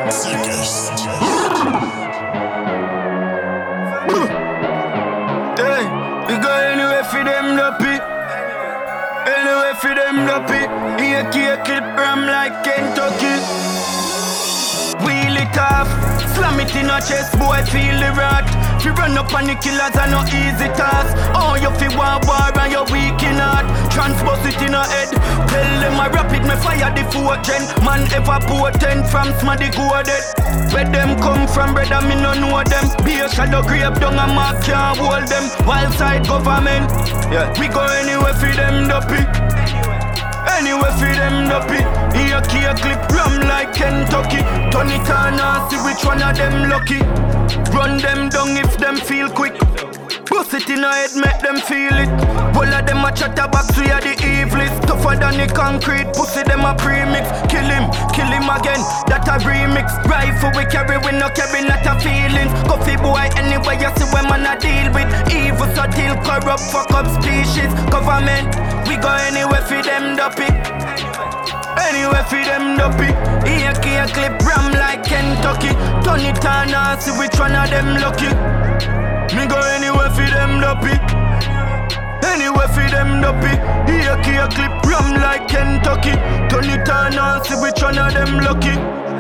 Hey, we go anywhere for them duppy. Anywhere for them duppy. AK clip ram like Kentucky. Wheel it off, slam it in a chest, boy feel the rot. Fi run up on the killers and no easy task. Oh, you fi want war and you weak in heart. Transpose it in a head. Tell them I rap it, me fire the 4th gen. Man ever potent from smaddy go dead. Where them come from, brother, me no know them. Be a shadow grave down a mark can't hold them. Wild side government, yeah. We go anywhere for them duppy. Anywhere for them duppy. Here a clip ram like Kentucky. Turn it on and see which one of them lucky. Run them down if them feel quick. Bust it in a head, make them feel it. All of them a chatterbox, we are the evilest. Tougher than the concrete, pussy them a premix. Kill him again, that a remix. Rifle we carry, we no carry not a feelings. Coffee boy, anyway you see when man a deal with. Evil so till corrupt, fuck up species. Government, we go anywhere for them duppy. Anywhere for them duppy. Here a clip ram like Kentucky. Turn it on and see which one of them lucky. Me go anywhere for them duppy. Anywhere for them duppy. Here a clip ram like Kentucky. Turn it on and see which one of them lucky.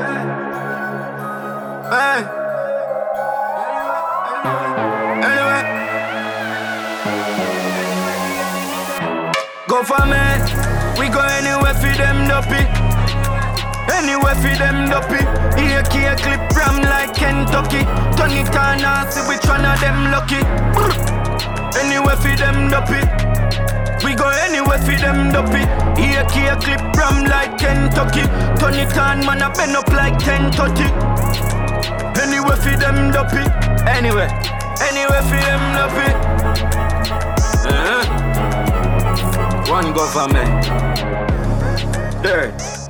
Hey. Anyway. Government, we go anywhere for them duppy. Anywhere for them duppy. Here a clip ram like Kentucky. Turn it on and see which one of them lucky. Anywhere for them duppy. We go anywhere for them duppy. Here a clip ram like Kentucky. Turn it on, man, I bend up like 10:30. Anywhere for them duppy. Anywhere for them duppy. One government. There.